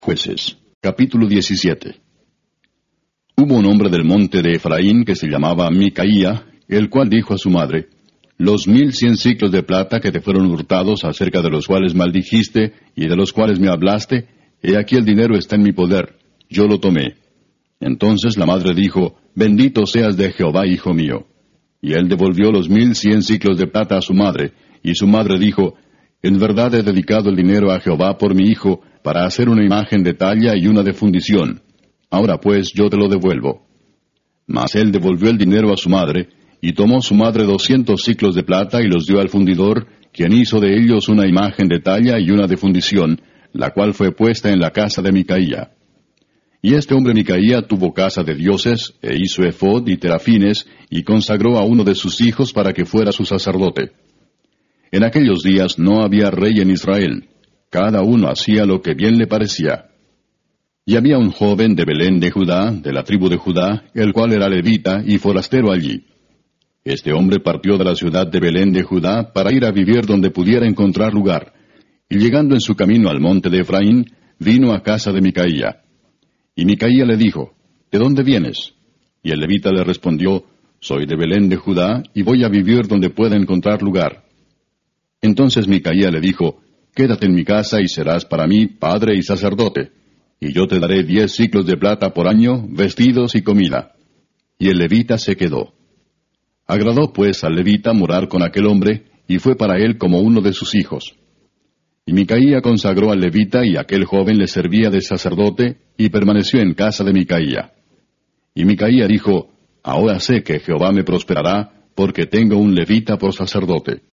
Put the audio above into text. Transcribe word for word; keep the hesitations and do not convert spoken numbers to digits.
Jueces, capítulo diecisiete. Hubo un hombre del monte de Efraín que se llamaba Micaía, el cual dijo a su madre: Los mil cien siclos de plata que te fueron hurtados, acerca de los cuales maldijiste y de los cuales me hablaste, he aquí el dinero está en mi poder, yo lo tomé. Entonces la madre dijo: Bendito seas de Jehová, hijo mío. Y él devolvió los mil cien siclos de plata a su madre, y su madre dijo: En verdad he dedicado el dinero a Jehová por mi hijo, para hacer una imagen de talla y una de fundición. Ahora pues yo te lo devuelvo. Mas él devolvió el dinero a su madre, y tomó su madre doscientos siclos de plata y los dio al fundidor, quien hizo de ellos una imagen de talla y una de fundición, la cual fue puesta en la casa de Micaía. Y este hombre Micaía tuvo casa de dioses, e hizo efod y terafines, y consagró a uno de sus hijos para que fuera su sacerdote. En aquellos días no había rey en Israel. Cada uno hacía lo que bien le parecía. Y había un joven de Belén de Judá, de la tribu de Judá, el cual era levita y forastero allí. Este hombre partió de la ciudad de Belén de Judá para ir a vivir donde pudiera encontrar lugar, y llegando en su camino al monte de Efraín, vino a casa de Micaía. Y Micaía le dijo: ¿De dónde vienes? Y el levita le respondió: Soy de Belén de Judá, y voy a vivir donde pueda encontrar lugar. Entonces Micaía le dijo: Quédate en mi casa y serás para mí padre y sacerdote, y yo te daré diez siclos de plata por año, vestidos y comida. Y el levita se quedó. Agradó pues al levita morar con aquel hombre, y fue para él como uno de sus hijos. Y Micaía consagró al levita, y aquel joven le servía de sacerdote, y permaneció en casa de Micaía. Y Micaía dijo: Ahora sé que Jehová me prosperará, porque tengo un levita por sacerdote.